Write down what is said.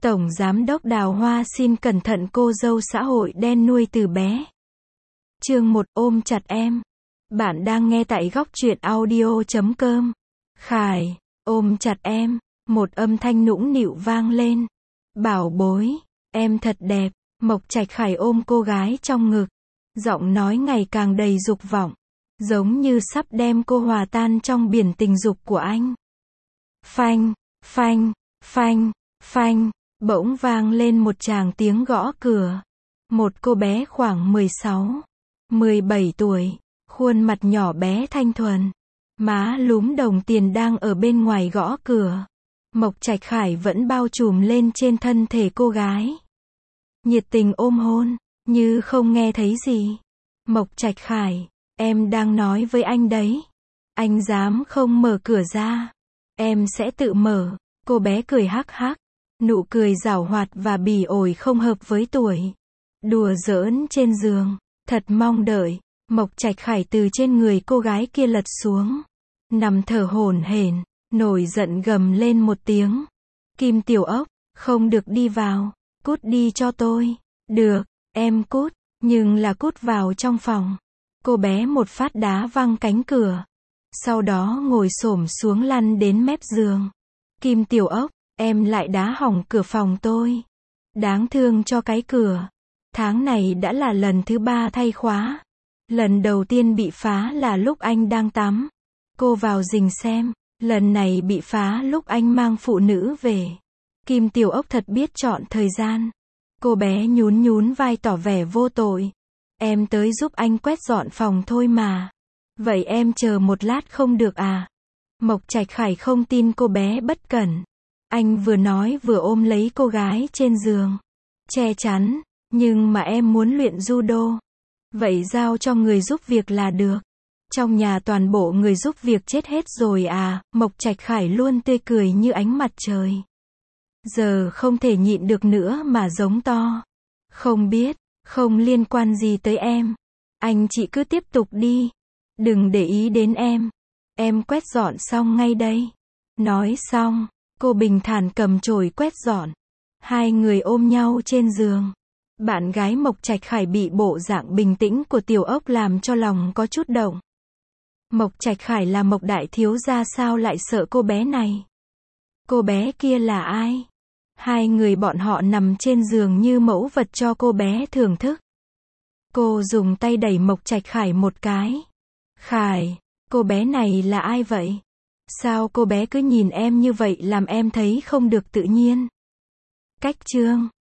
Tổng Giám đốc Đào Hoa xin cẩn thận cô dâu xã hội đen nuôi từ bé. Chương 1 ôm chặt em. Bạn đang nghe tại góc truyện audio.com. Khải, ôm chặt em. Một âm thanh nũng nịu vang lên. Bảo bối, em thật đẹp. Mộc Trạch Khải ôm cô gái trong ngực. Giọng nói ngày càng đầy dục vọng. Giống như sắp đem cô hòa tan trong biển tình dục của anh. Phanh, phanh, phanh, phanh. Bỗng vang lên một tràng tiếng gõ cửa. Một cô bé khoảng 16, 17 tuổi, khuôn mặt nhỏ bé thanh thuần, má lúm đồng tiền đang ở bên ngoài gõ cửa. Mộc Trạch Khải vẫn bao trùm lên trên thân thể cô gái. Nhiệt tình ôm hôn, như không nghe thấy gì. Mộc Trạch Khải, em đang nói với anh đấy. Anh dám không mở cửa ra, em sẽ tự mở. Cô bé cười hắc hắc. Nụ cười giảo hoạt và bỉ ổi không hợp với tuổi. Đùa giỡn trên giường. Thật mong đợi. Mộc Trạch Khải từ trên người cô gái kia lật xuống. Nằm thở hổn hển, nổi giận gầm lên một tiếng. Kim Tiểu Ốc, không được đi vào. Cút đi cho tôi. Được, em cút, nhưng là cút vào trong phòng. Cô bé một phát đá văng cánh cửa. Sau đó ngồi xổm xuống lăn đến mép giường. Kim Tiểu Ốc, em lại đá hỏng cửa phòng tôi. Đáng thương cho cái cửa. Tháng này đã là lần thứ 3 thay khóa. Lần đầu tiên bị phá là lúc anh đang tắm. Cô vào rình xem. Lần này bị phá lúc anh mang phụ nữ về. Kim Tiểu Ốc thật biết chọn thời gian. Cô bé nhún nhún vai tỏ vẻ vô tội. Em tới giúp anh quét dọn phòng thôi mà. Vậy em chờ một lát không được à? Mộc Trạch Khải không tin cô bé bất cẩn. Anh vừa nói vừa ôm lấy cô gái trên giường. Che chắn, nhưng mà em muốn luyện judo. Vậy giao cho người giúp việc là được. Trong nhà toàn bộ người giúp việc chết hết rồi à? Mộc Trạch Khải luôn tươi cười như ánh mặt trời. Giờ không thể nhịn được nữa mà giống to. Không biết, không liên quan gì tới em. Anh chị cứ tiếp tục đi. Đừng để ý đến em. Em quét dọn xong ngay đây. Nói xong, cô bình thản cầm chổi quét dọn. Hai người ôm nhau trên giường. Bạn gái Mộc Trạch Khải bị bộ dạng bình tĩnh của Tiểu Ốc làm cho lòng có chút động. Mộc Trạch Khải là Mộc đại thiếu gia sao lại sợ cô bé này? Cô bé kia là ai? Hai người bọn họ nằm trên giường như mẫu vật cho cô bé thưởng thức. Cô dùng tay đẩy Mộc Trạch Khải một cái. Khải, cô bé này là ai vậy? Sao cô bé cứ nhìn em như vậy làm em thấy không được tự nhiên? Cách chương